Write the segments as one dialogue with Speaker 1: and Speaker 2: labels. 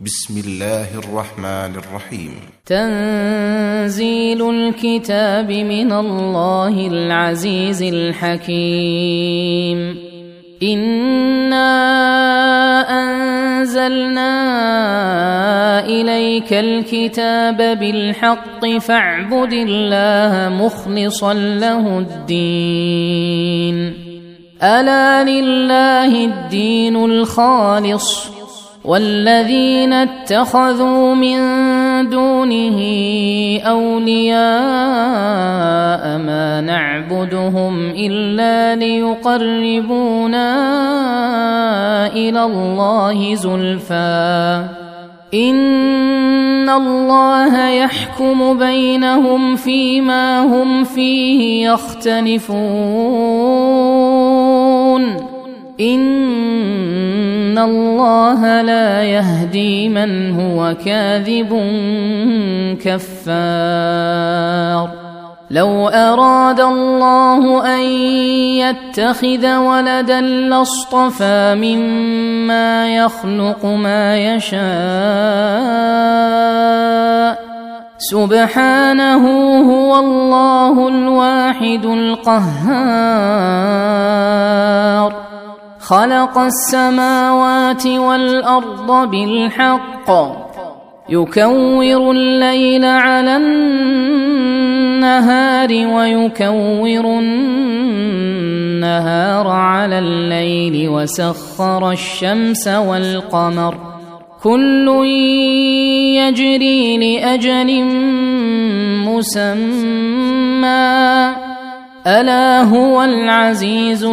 Speaker 1: بسم الله الرحمن الرحيم.
Speaker 2: تنزيل الكتاب من الله العزيز الحكيم. إنا أنزلنا إليك الكتاب بالحق فاعبد الله مخلصا له الدين. ألا لله الدين الخالص والذين اتخذوا من دونه أولياء ما نعبدهم إلا ليقربونا إلى الله زلفى إن الله يحكم بينهم فيما هم فيه يختلفون إن الله لا يهدي من هو كاذب كفار. لو أراد الله أن يتخذ ولدا لاصطفى مما يخلق ما يشاء سبحانه هو الله الواحد القهار. خلق السماوات والأرض بالحق يكور الليل على النهار ويكور النهار على الليل وسخر الشمس والقمر كل يجري لأجل مسمى ألا هو العزيز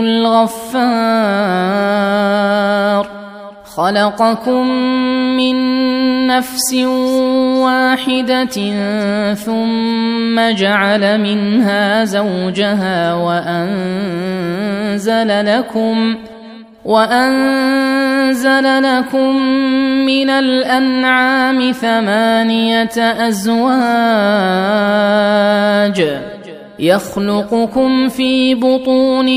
Speaker 2: الغفار. خلقكم من نفس واحدة ثم جعل منها زوجها وأنزل لكم من الأنعام 8 أزواج يخلقكم في بطون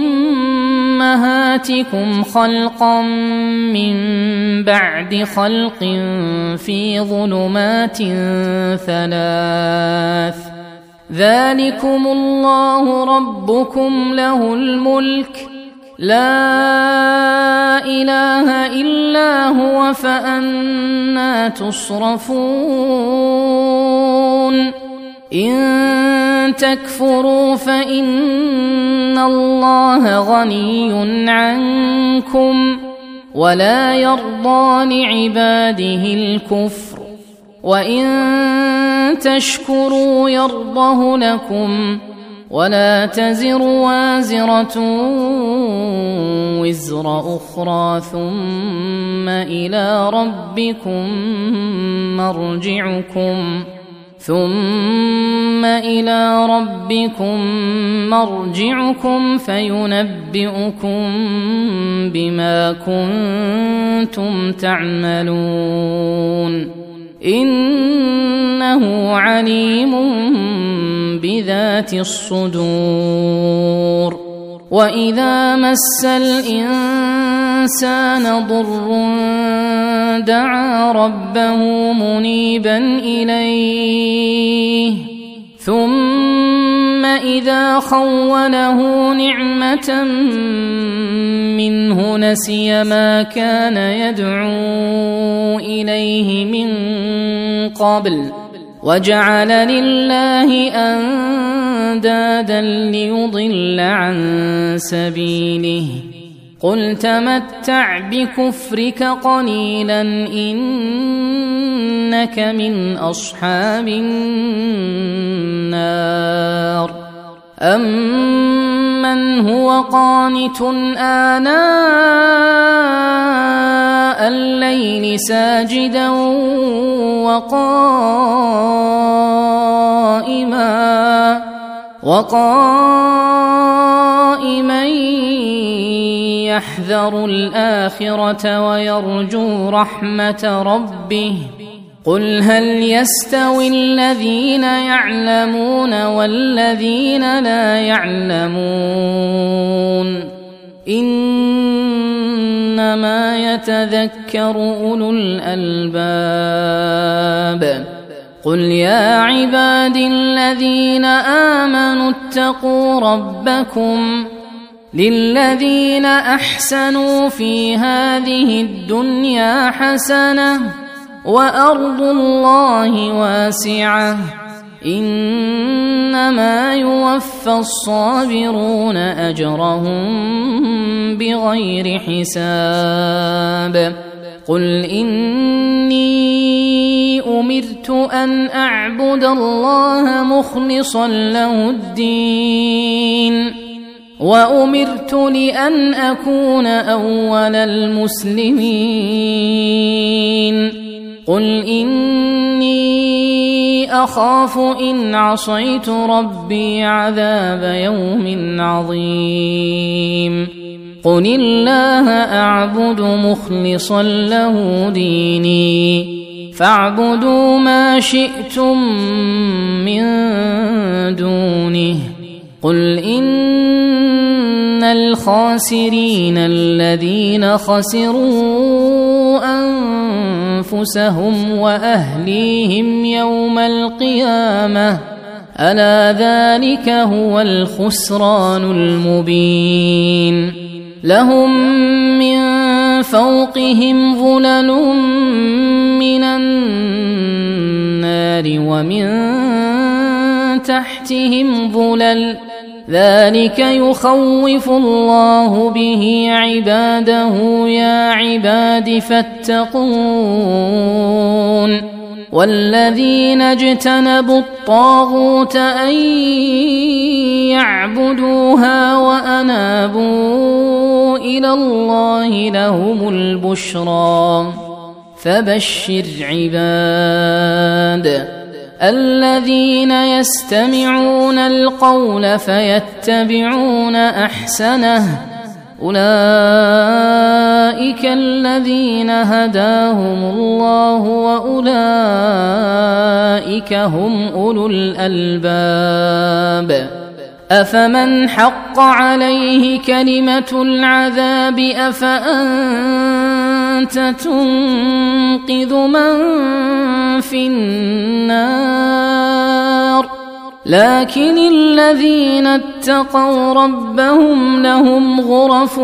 Speaker 2: أمهاتكم خلقا من بعد خلق في ظلمات 3 ذلكم الله ربكم له الملك لا إله إلا هو فأنى تصرفون. إن تكفروا فإن الله غني عنكم ولا يرضى لعباده الكفر وإن تشكروا يرضه لكم ولا تزر وازرة وزر أخرى ثم إلى ربكم مرجعكم فينبئكم بما كنتم تعملون إنه عليم بذات الصدور. وإذا مس الإنسان ضر دعا ربه منيبا إليه ثم إذا خوله نعمة منه نسي ما كان يدعو إليه من قبل وجعل لله أندادا ليضل عن سبيله قل تمتع بكفرك قليلا إنك من أصحاب النار. أمن هو قانت آناء الليل ساجدا وقائما يحذر الآخرة ويرجو رحمة ربه قل هل يستوي الذين يعلمون والذين لا يعلمون إنا إنما يتذكر أولو الألباب قل يا عبادي الذين آمنوا اتقوا ربكم للذين أحسنوا في هذه الدنيا حسنة وأرض الله واسعة إنما يوفى الصابرون أجرهم بغير حساب قل إني أمرت أن أعبد الله مخلصا له الدين وأمرت لأن أكون أول المسلمين قل إني أخاف إن عصيت ربي عذاب يوم عظيم قل الله أعبد مخلصا له ديني فاعبدوا ما شئتم من دونه قل إن الخاسرين الذين خسروا أنفسهم وأهليهم يوم القيامة ألا ذلك هو الخسران المبين لهم من فوقهم ظلل من النار ومن تحتهم ظلل ذلك يخوف الله به عباده يا عباد فاتقون والذين اجتنبوا الطاغوت أن يعبدوها وأنابوا إلى الله لهم البشرى فبشر عباد الذين يستمعون القول فيتبعون أحسنه أولئك الذين هداهم الله وأولئك هم أولو الألباب أفمن حق عليه كلمة العذاب أفأنت تنقذ من في النار لكن الذين اتقوا ربهم لهم غرف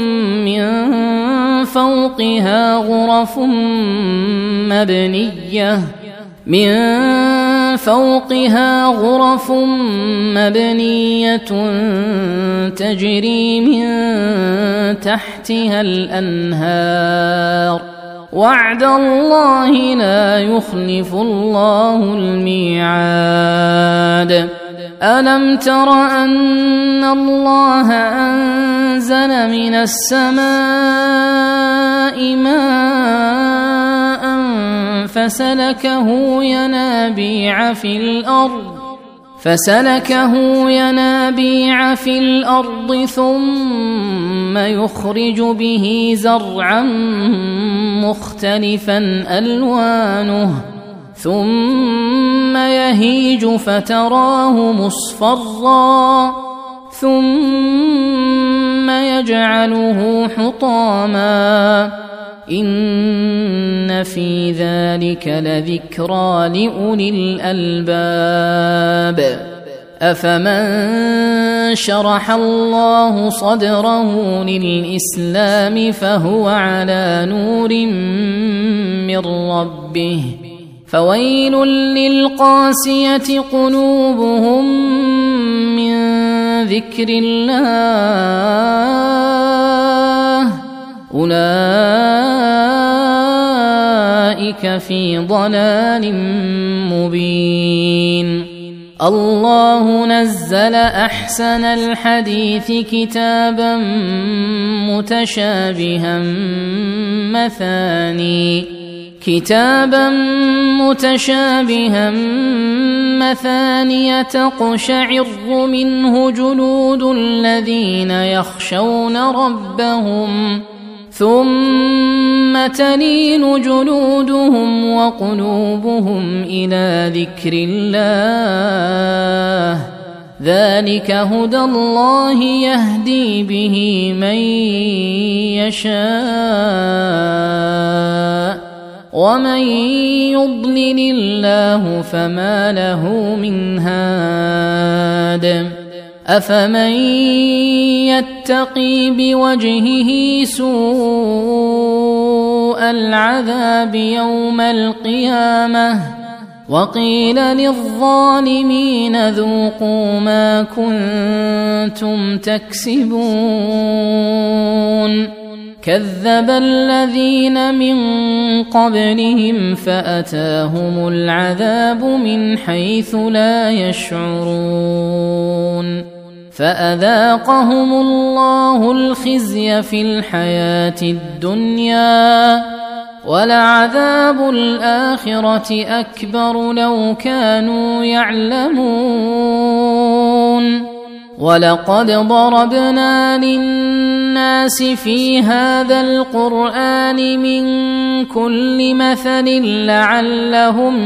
Speaker 2: من فوقها غرف مبنية تجري من تحتها الأنهار وعد الله لا يخلف الله الميعاد ألم تر أن الله أنزل من السماء ماء فسلكه ينابيع في الأرض ثم يخرج به زرعا مختلفا ألوانه ثم يهيج فتراه مصفرا ثم يجعله حطاما إن في ذلك لذكرى لأولي الألباب أفمن شرح الله صدره للإسلام فهو على نور من ربه فويل للقاسية قلوبهم من ذكر الله أولئك في ضلال مبين الله نزل أحسن الحديث كتابا متشابها مثانية تقشعر منه جلود الذين يخشون ربهم ثم تلين جلودهم وقلوبهم إلى ذكر الله ذلك هدى الله يهدي به من يشاء ومن يضلل الله فما له من هاد أفمن يتقي بوجهه سوء العذاب يوم القيامة وقيل للظالمين ذوقوا ما كنتم تكسبون كذب الذين من قبلهم فأتاهم العذاب من حيث لا يشعرون فأذاقهم الله الخزي في الحياة الدنيا ولعذاب الآخرة أكبر لو كانوا يعلمون ولقد ضربنا للناس في هذا القرآن من كل مثل لعلهم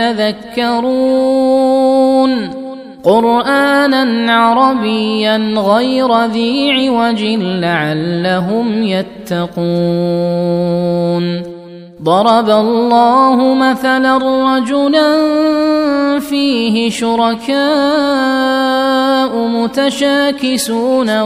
Speaker 2: يتذكرون قرآنا عربيا غير ذي عوج لعلهم يتقون ضرب الله مثلا رجلا فيه شركاء متشاكسون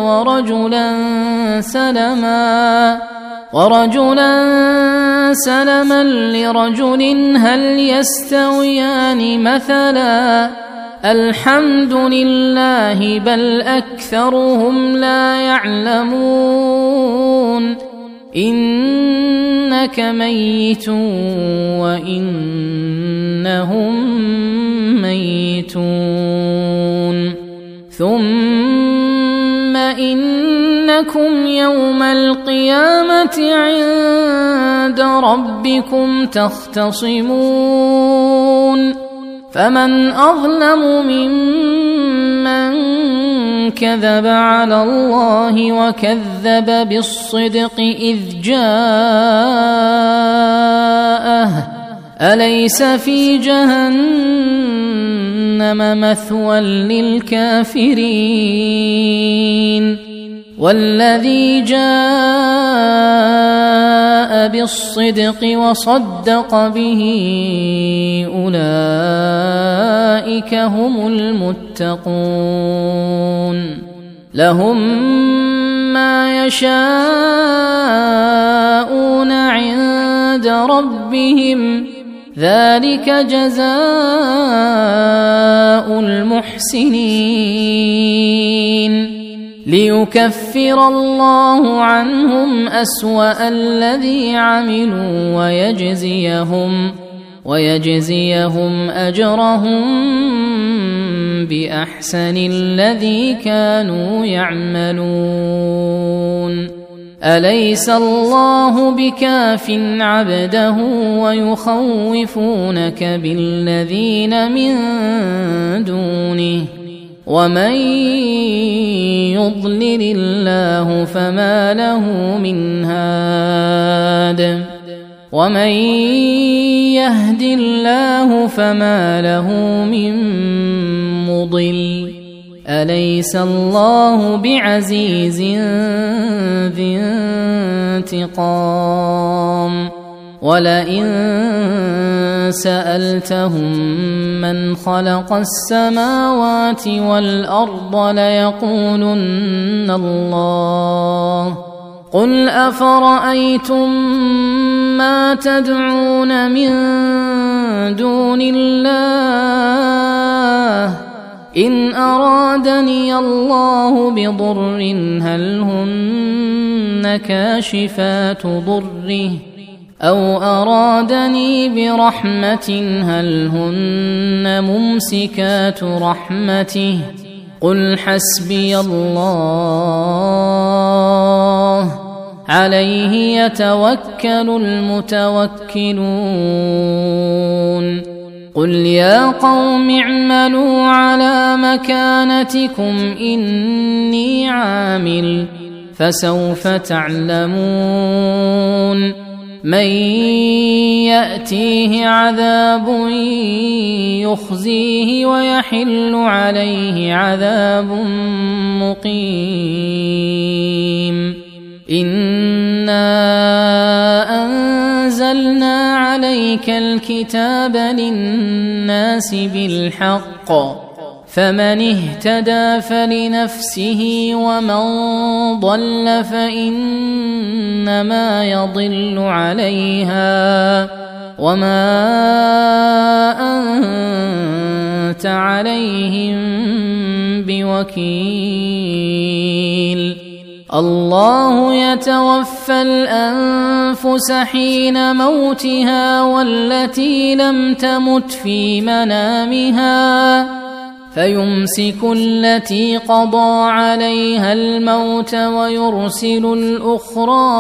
Speaker 2: ورجلا سلما لرجل هل يستويان مثلا الحمد لله بل أكثرهم لا يعلمون إنك ميت وإنهم ميتون ثم إنكم يوم القيامة عند ربكم تختصمون فمن أظلم ممن كذب على الله وكذب بالصدق إذ جاءه أليس في جهنم مثوى للكافرين والذي جاء بالصدق وصدق به أولئك هم المتقون لهم ما يشاءون عند ربهم ذلك جزاء المحسنين ليكفر الله عنهم أسوأ الذي عملوا ويجزيهم أجرهم بأحسن الذي كانوا يعملون أليس الله بكاف عبده ويخوفونك بالذين من دونه ومن يضلل الله فما له من هاد ومن يهد الله فما له من مضل أليس الله بعزيز ذي انتقام ولئن سألتهم من خلق السماوات والأرض ليقولن الله قل أفرأيتم ما تدعون من دون الله إن أرادني الله بضر هل هن كاشفات ضره أو أرادني برحمة هل هن ممسكات رحمته قل حسبي الله عليه يتوكل المتوكلون قل يا قوم اعملوا على مكانتكم إني عامل فسوف تعلمون من يأتيه عذاب يخزيه ويحل عليه عذاب مقيم إنا أنزلنا عليك الكتاب للناس بالحق فمن اهتدى فلنفسه ومن ضل فإنما يضل عليها وما أنت عليهم بوكيل الله يتوفى الأنفس حين موتها والتي لم تمت في منامها فيمسك التي قضى عليها الموت ويرسل الأخرى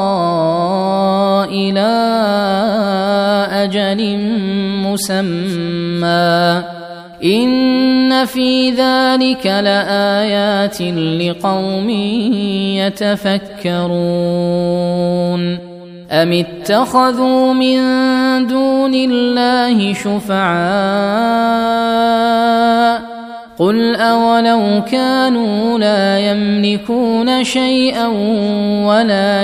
Speaker 2: إلى أجل مسمى إن في ذلك لآيات لقوم يتفكرون أم اتخذوا من دون الله شفعاء قل أولو كانوا لا يملكون شيئا ولا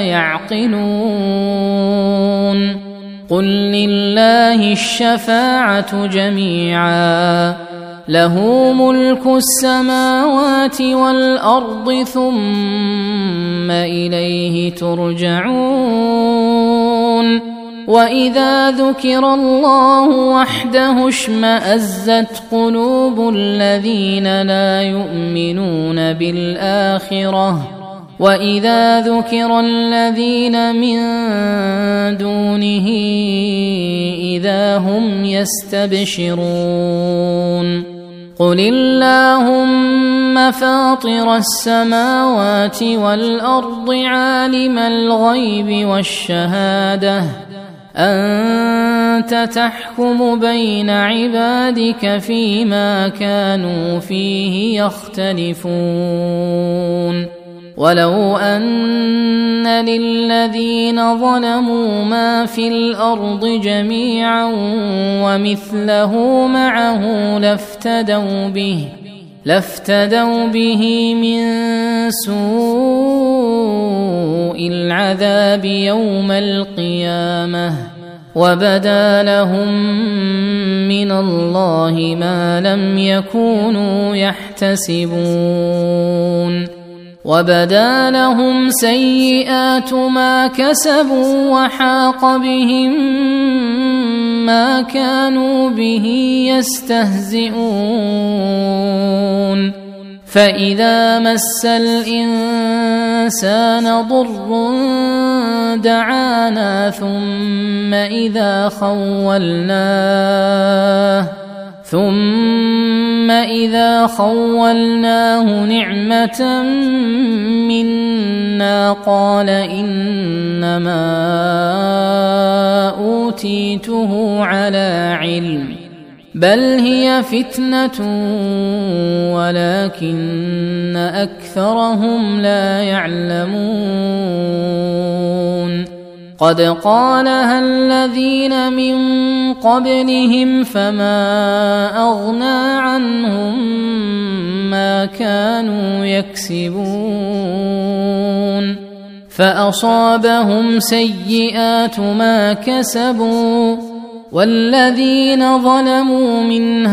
Speaker 2: يعقلون قل لله الشفاعة جميعا له ملك السماوات والأرض ثم إليه ترجعون وإذا ذكر الله وحده اشمأزت قلوب الذين لا يؤمنون بالآخرة وإذا ذكر الذين من دونه إذا هم يستبشرون قل اللهم فاطر السماوات والأرض عالم الغيب والشهادة أنت تحكم بين عبادك فيما كانوا فيه يختلفون ولو أن للذين ظلموا ما في الأرض جميعا ومثله معه لافتدوا به من سوء العذاب يوم القيامة وبدا لهم من الله ما لم يكونوا يحتسبون وبدا لهم سيئات ما كسبوا وحاق بهم ما كانوا به يستهزئون فإذا مس الإنسان ضر دعانا ثم إذا خولناه نعمة منا قال إنما أوتيته على علم بل هي فتنة ولكن أكثرهم لا يعلمون قد قالها الذين من قبلهم فما أغنى عنهم ما كانوا يكسبون فأصابهم سيئات ما كسبوا والذين ظلموا من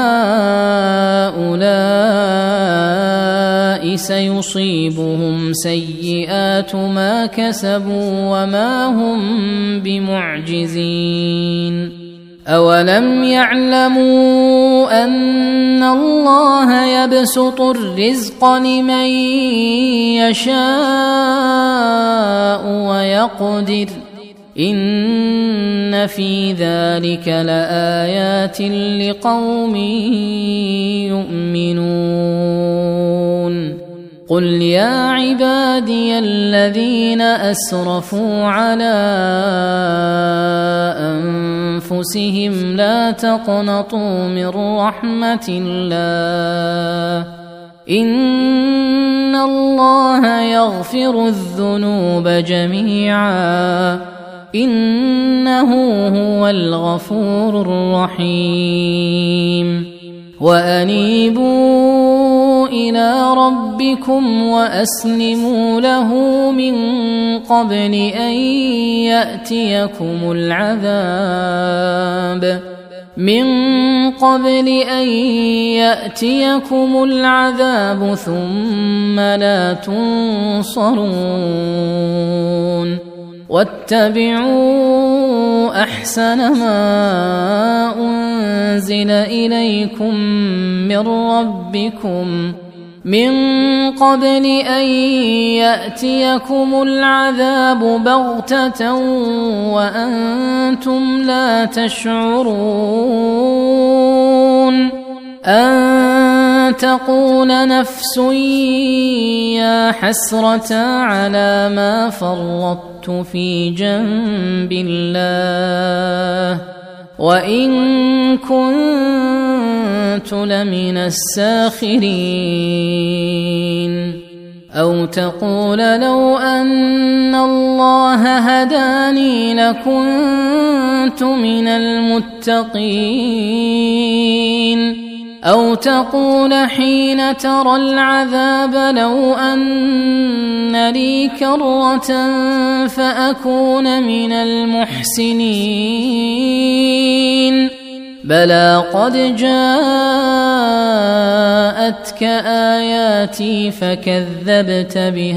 Speaker 2: هؤلاء سيصيبهم سيئات ما كسبوا وما هم بمعجزين أولم يعلموا أن الله يبسط الرزق لمن يشاء ويقدر إن في ذلك لآيات لقوم يؤمنون قل يا عبادي الذين أسرفوا على أنفسهم لا تقنطوا من رحمة الله إن الله يغفر الذنوب جميعا إنه هو الغفور الرحيم وأنيبوا إلى ربكم وأسلموا له من قبل أن يأتيكم العذاب ثم لا تنصرون واتبعوا أحسن ما أنزل إليكم من ربكم من قبل أن يأتيكم العذاب بغتة وأنتم لا تشعرون أن تقول نفس يا حسرة على ما فرطت في جنب الله وإن كنت لمن الساخرين أو تقول لو أن الله هداني لكنت من المتقين أو تقول حين ترى العذاب لو أن لي كرة فأكون من المحسنين بلى قد جاءتك آياتي فكذبت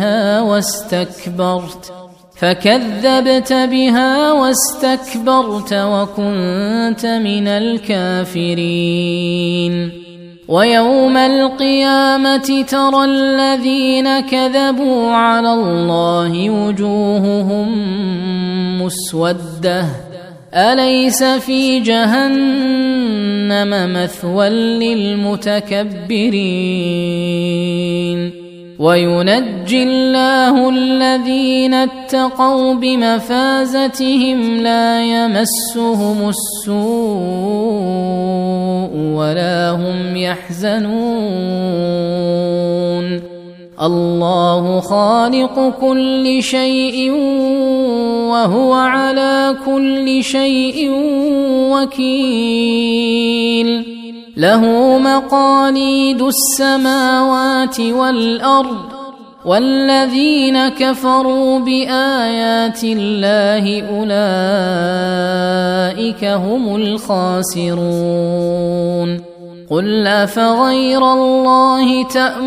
Speaker 2: بها واستكبرت وكنت من الكافرين ويوم القيامة ترى الذين كذبوا على الله وجوههم مسودة أليس في جهنم مثوى للمتكبرين وينجي الله الذين اتقوا بمفازتهم لا يمسهم السوء ولا هم يحزنون الله خالق كل شيء وهو على كل شيء وكيل له مقاليد السماوات والأرض والذين كفروا بآيات الله أولئك هم الخاسرون قل أفغير الله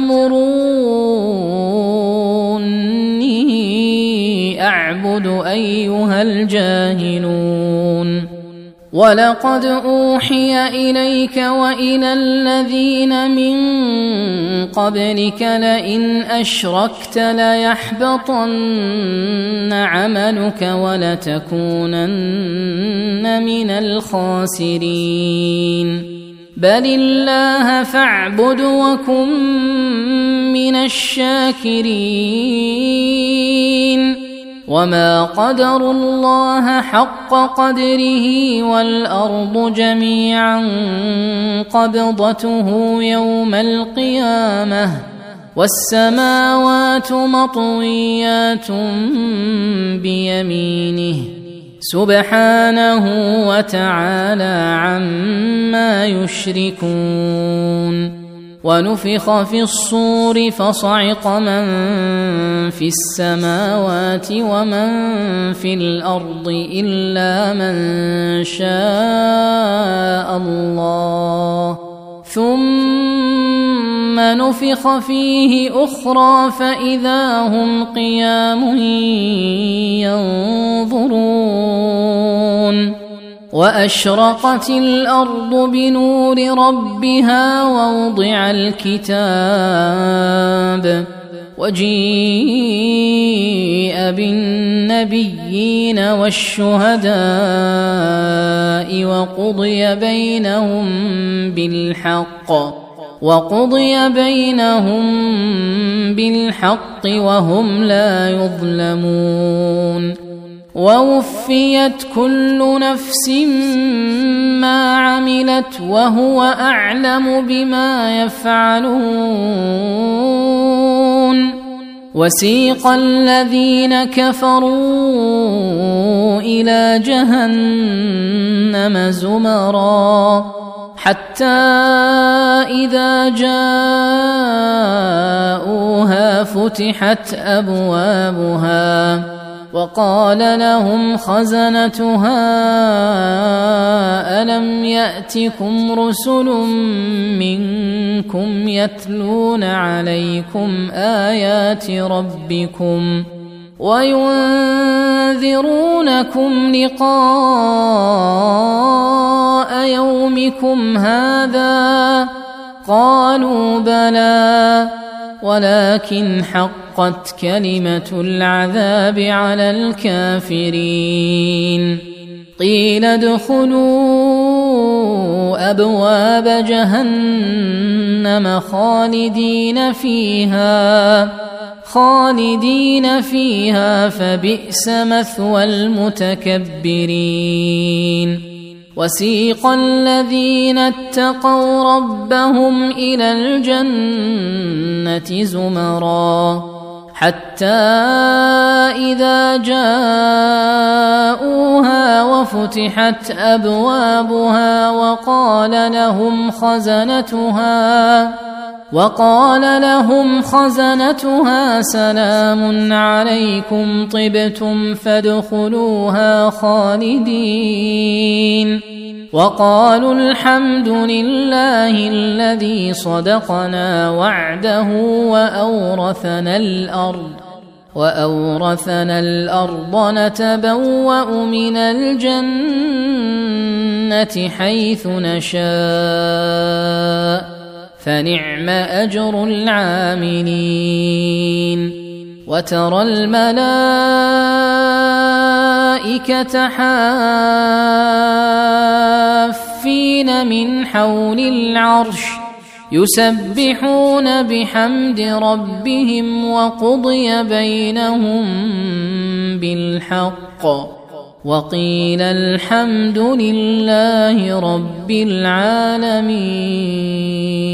Speaker 2: تأمروني أعبد أيها الجاهلون ولقد أوحي إليك وإلى الذين من قبلك لئن أشركت ليحبطن عملك ولتكونن من الخاسرين بل الله فاعبد وكن من الشاكرين وما قدروا الله حق قدره والأرض جميعا قبضته يوم القيامة والسماوات مطويات بيمينه سبحانه وتعالى عما يشركون ونفخ في الصور فصعق من في السماوات ومن في الأرض إلا من شاء الله ثم نفخ فيه أخرى فإذا هم قيام ينظرون وأشرقت الأرض بنور ربها ووضع الكتاب وجيء بالنبيين والشهداء وقضي بينهم بالحق وهم لا يظلمون ووفيت كل نفس ما عملت وهو أعلم بما يفعلون وسيق الذين كفروا إلى جهنم زمرا حتى إذا جاءوها فتحت أبوابها وقال لهم خزنتها ألم يأتكم رسل منكم يتلون عليكم آيات ربكم وينذرونكم لقاء يومكم هذا قالوا بلى ولكن حقت كلمة العذاب على الكافرين قيل ادخلوا أبواب جهنم خالدين فيها فبئس مثوى المتكبرين وسيق الذين اتقوا ربهم إلى الجنة زمرا حتى إذا جاءوها وفتحت أبوابها وقال لهم خزنتها سلام عليكم طبتم فادخلوها خالدين وقالوا الحمد لله الذي صدقنا وعده وأورثنا الأرض نتبوأ من الجنة حيث نشاء فنعم أجر العاملين وترى الملائكة حافين من حول العرش يسبحون بحمد ربهم وقضي بينهم بالحق وقيل الحمد لله رب العالمين.